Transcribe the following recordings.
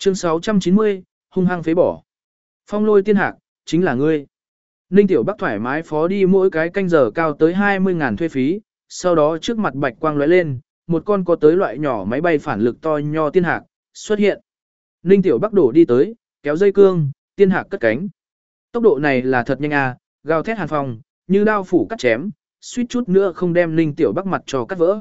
Chương 690, hung hăng phế bỏ. Phong lôi tiên hạc, chính là ngươi. Ninh Tiểu Bắc thoải mái phó đi mỗi cái canh giờ cao tới 20.000 thuê phí, sau đó trước mặt bạch quang lóe lên, một con có tới loại nhỏ máy bay phản lực to nho tiên hạc xuất hiện. Ninh Tiểu Bắc đổ đi tới, kéo dây cương, tiên hạc cất cánh. Tốc độ này là thật nhanh à, gào thét hàn phong, như đao phủ cắt chém, suýt chút nữa không đem Ninh Tiểu Bắc mặt cho cắt vỡ.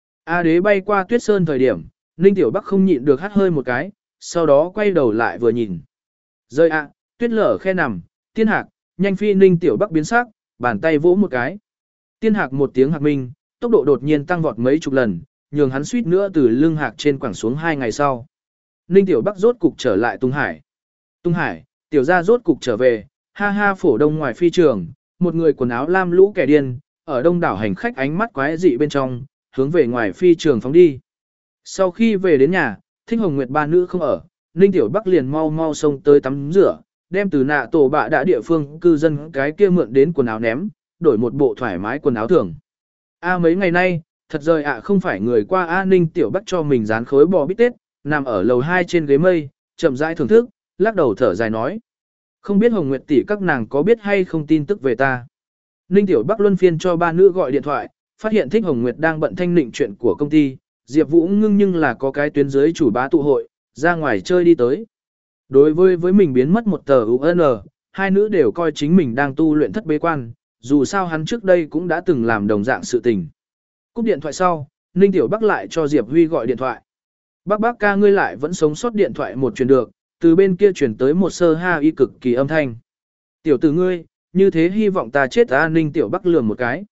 A Đế bay qua Tuyết Sơn thời điểm, Ninh Tiểu Bắc không nhịn được hắt hơi một cái, sau đó quay đầu lại vừa nhìn. Rơi ạ, tuyết lở khe nằm, tiên hạc, nhanh phi. Ninh Tiểu Bắc biến sắc, bàn tay vỗ một cái. Tiên hạc một tiếng hạc minh, tốc độ đột nhiên tăng vọt mấy chục lần, nhường hắn suýt nữa từ lưng hạc trên quẳng xuống 2 ngày sau. Ninh Tiểu Bắc rốt cục trở lại Tung Hải. Tung Hải, tiểu gia rốt cục trở về, ha ha. Phổ Đông ngoài phi trường, một người quần áo lam lũ kẻ điên, ở đông đảo hành khách ánh mắt quái dị bên trong, hướng về ngoài phi trường phóng đi. Sau khi về đến nhà, Thích Hồng Nguyệt ba nữ không ở, Ninh Tiểu Bắc liền mau mau xông tới tắm rửa, đem từ nạ tổ bạ đã địa phương cư dân cái kia mượn đến quần áo ném, đổi một bộ thoải mái quần áo thường. Mấy ngày nay, thật rời không phải người qua. Ninh Tiểu Bắc cho mình dán khối bò bít tết, nằm ở lầu 2 trên ghế mây, chậm rãi thưởng thức, lắc đầu thở dài nói. Không biết Hồng Nguyệt tỷ các nàng có biết hay không tin tức về ta. Ninh Tiểu Bắc luân phiên cho ba nữ gọi điện thoại, phát hiện Thích Hồng Nguyệt đang bận thanh nịnh chuyện của công ty, Diệp Vũ ngưng nhưng là có cái tuyến dưới chủ bá tụ hội, ra ngoài chơi đi tới. Đối với mình biến mất một tờ UN, hai nữ đều coi chính mình đang tu luyện thất bế quan, dù sao hắn trước đây cũng đã từng làm đồng dạng sự tình. Cúp điện thoại sau, Ninh Tiểu Bắc lại cho Diệp Huy gọi điện thoại. Bác ca ngươi lại vẫn sống sót. Điện thoại một truyền được, từ bên kia truyền tới một sơ ha y cực kỳ âm thanh. Tiểu tử ngươi, như thế hy vọng ta chết. Ninh Tiểu Bắc lườm một cái.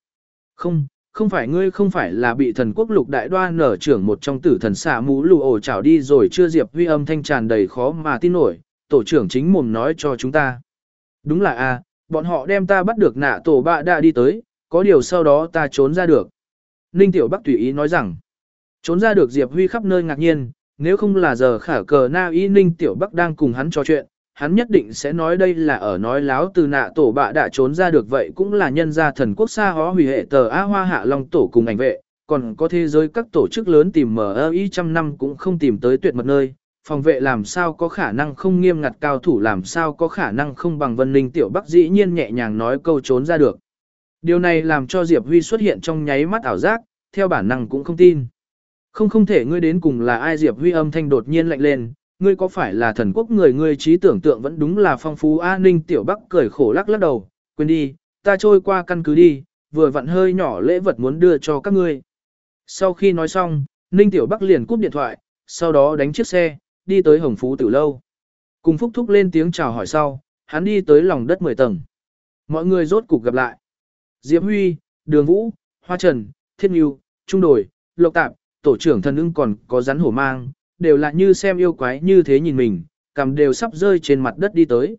Không phải ngươi không phải là bị thần quốc lục đại đoan nở trưởng một trong tử thần xả mũ lù ổ chảo đi rồi chưa. Diệp Huy âm thanh tràn đầy khó mà tin nổi, tổ trưởng chính mồm nói cho chúng ta. Đúng là bọn họ đem ta bắt được. Nạ tổ bạ đã đi tới, có điều sau đó ta trốn ra được. Ninh Tiểu Bắc tùy ý nói rằng, trốn ra được. Diệp Huy khắp nơi ngạc nhiên, nếu không là giờ khả cờ na y Ninh Tiểu Bắc đang cùng hắn trò chuyện, hắn nhất định sẽ nói đây là ở nói láo. Từ nạ tổ bạ đã trốn ra được vậy cũng là nhân gia thần quốc xa hó hủy hệ tờ Hoa Hạ Long tổ cùng ảnh vệ, còn có thế giới các tổ chức lớn tìm MI trăm năm cũng không tìm tới tuyệt mật nơi. Phòng vệ làm sao có khả năng không nghiêm ngặt, cao thủ làm sao có khả năng không bằng Vân. Ninh Tiểu Bắc dĩ nhiên nhẹ nhàng nói câu trốn ra được. Điều này làm cho Diệp Huy xuất hiện trong nháy mắt ảo giác, theo bản năng cũng không tin. Không thể. Ngươi đến cùng là ai? Diệp Huy âm thanh đột nhiên lạnh lên, ngươi có phải là thần quốc người? Ngươi trí tưởng tượng vẫn đúng là phong phú. Ninh Tiểu Bắc cười khổ lắc đầu, quên đi, ta trôi qua căn cứ đi, vừa vặn hơi nhỏ lễ vật muốn đưa cho các ngươi. Sau khi nói xong, Ninh Tiểu Bắc liền cúp điện thoại, sau đó đánh chiếc xe, đi tới Hồng Phú Tử Lâu. Cùng Phúc Thúc lên tiếng chào hỏi sau, hắn đi tới lòng đất 10 tầng. Mọi người rốt cục gặp lại. Diệp Huy, Đường Vũ, Hoa Trần, Thiết Nghiêu, Trung Đồi, Lộc Tạp, tổ trưởng Thần Ưng còn có Rắn Hổ Mang, đều là như xem yêu quái như thế nhìn mình, cằm đều sắp rơi trên mặt đất đi tới.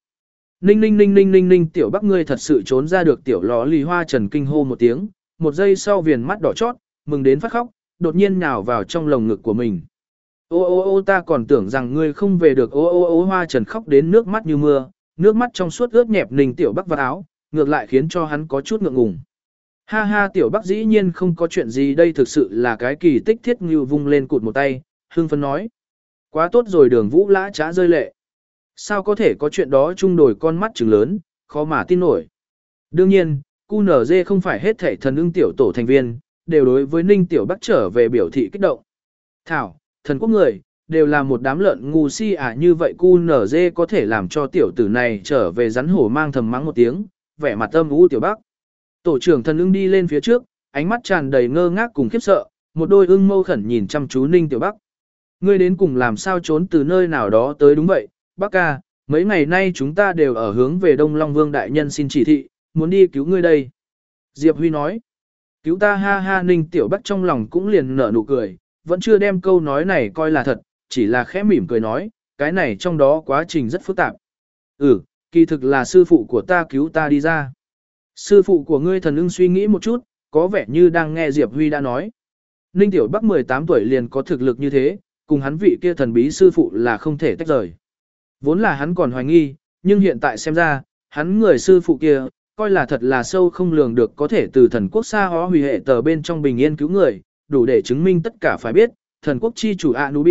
Ninh Tiểu Bắc ngươi thật sự trốn ra được. Tiểu ló lì Hoa Trần kinh hô một tiếng, một giây sau viền mắt đỏ chót, mừng đến phát khóc, đột nhiên nhào vào trong lồng ngực của mình. Ô ta còn tưởng rằng ngươi không về được. Ô Hoa Trần khóc đến nước mắt như mưa, nước mắt trong suốt ướt nhẹp Ninh Tiểu Bắc vào áo, ngược lại khiến cho hắn có chút ngượng ngùng. Ha ha, Tiểu Bắc dĩ nhiên không có chuyện gì, đây thực sự là cái kỳ tích. Thiết Ngưu vung lên cụt một tay, hưng phấn nói. Quá tốt rồi. Đường Vũ lã trá rơi lệ. Sao có thể có chuyện đó? Trung Đồi con mắt trừng lớn, khó mà tin nổi. Đương nhiên, QNZ không phải hết thảy Thần Ưng tiểu tổ thành viên đều đối với Ninh Tiểu Bắc trở về biểu thị kích động. Thảo, thần quốc người, đều là một đám lợn ngu si như vậy QNZ có thể làm cho tiểu tử này trở về. Rắn Hổ Mang thầm mắng một tiếng, vẻ mặt âm u. Tiểu Bắc. Tổ trưởng Thần Ưng đi lên phía trước, ánh mắt tràn đầy ngơ ngác cùng khiếp sợ, một đôi ưng mâu khẩn nhìn chăm chú Ninh Tiểu Bắc. Ngươi đến cùng làm sao trốn từ nơi nào đó tới? Đúng vậy, Bắc ca, mấy ngày nay chúng ta đều ở hướng về Đông Long Vương đại nhân xin chỉ thị, muốn đi cứu ngươi đây. Diệp Huy nói. Cứu ta? Ha ha. Ninh Tiểu Bắc trong lòng cũng liền nở nụ cười, vẫn chưa đem câu nói này coi là thật, chỉ là khẽ mỉm cười nói, cái này trong đó quá trình rất phức tạp. Kỳ thực là sư phụ của ta cứu ta đi ra. Sư phụ của ngươi? Thần Ưng suy nghĩ một chút, có vẻ như đang nghe Diệp Huy đã nói. Ninh Tiểu Bắc 18 tuổi liền có thực lực như thế, cùng hắn vị kia thần bí sư phụ là không thể tách rời. Vốn là hắn còn hoài nghi, nhưng hiện tại xem ra, hắn người sư phụ kia, coi là thật là sâu không lường được, có thể từ thần quốc xa hó hủy hệ tờ bên trong bình yên cứu người, đủ để chứng minh tất cả phải biết, thần quốc chi chủ Anubi,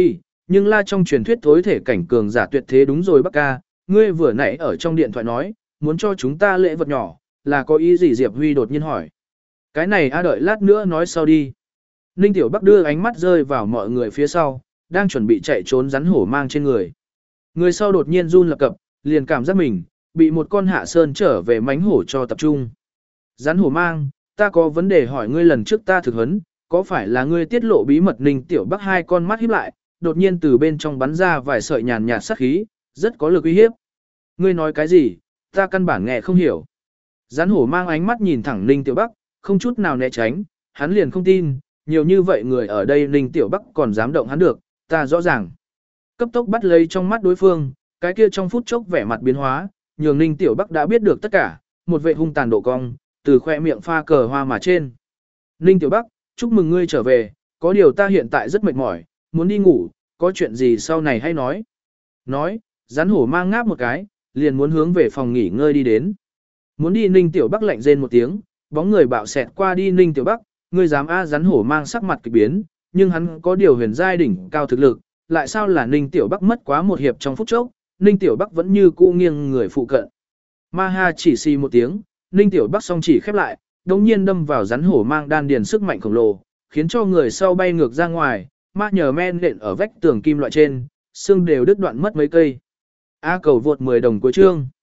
nhưng la trong truyền thuyết thối thể cảnh cường giả tuyệt thế đúng rồi bác ca, ngươi vừa nãy ở trong điện thoại nói, muốn cho chúng ta lễ vật nhỏ, là có ý gì Diệp Huy đột nhiên hỏi. Cái này đợi lát nữa nói sau đi. Ninh Tiểu Bắc đưa ánh mắt rơi vào mọi người phía sau, đang chuẩn bị chạy trốn rắn hổ mang trên người. Người sau đột nhiên run lập cập, liền cảm giác mình, bị một con hạ sơn trở về mánh hổ cho tập trung. Rắn hổ mang, ta có vấn đề hỏi ngươi lần trước ta thực hấn, có phải là ngươi tiết lộ bí mật Ninh Tiểu Bắc hai con mắt híp lại, đột nhiên từ bên trong bắn ra vài sợi nhàn nhạt sát khí, rất có lực uy hiếp. Ngươi nói cái gì, ta căn bản nghe không hiểu. Rắn hổ mang ánh mắt nhìn thẳng Ninh Tiểu Bắc, không chút nào né tránh, hắn liền không tin, nhiều như vậy người ở đây Ninh Tiểu Bắc còn dám động hắn được, ta rõ ràng. Cấp tốc bắt lấy trong mắt đối phương, cái kia trong phút chốc vẻ mặt biến hóa, nhường Ninh Tiểu Bắc đã biết được tất cả, một vệ hung tàn độ cong, từ khoe miệng pha cờ hoa mà trên. Ninh Tiểu Bắc, chúc mừng ngươi trở về, có điều ta hiện tại rất mệt mỏi, muốn đi ngủ, có chuyện gì sau này hay nói. Nói, rắn hổ mang ngáp một cái, liền muốn hướng về phòng nghỉ ngơi đi đến. Muốn đi Ninh Tiểu Bắc lạnh rên một tiếng, bóng người bạo xẹt qua đi Ninh Tiểu Bắc, ngươi dám rắn hổ mang sắc mặt kỳ biến, nhưng hắn có điều huyền giai đỉnh cao thực lực, lại sao là Ninh Tiểu Bắc mất quá một hiệp trong phút chốc, Ninh Tiểu Bắc vẫn như cũ nghiêng người phụ cận. Ma ha chỉ xì một tiếng, Ninh Tiểu Bắc song chỉ khép lại, đồng nhiên đâm vào rắn hổ mang đan điền sức mạnh khổng lồ, khiến cho người sau bay ngược ra ngoài, ma nhờ men nện ở vách tường kim loại trên, xương đều đứt đoạn mất mấy cây. A cầu vượt 10 đồng cuối chương.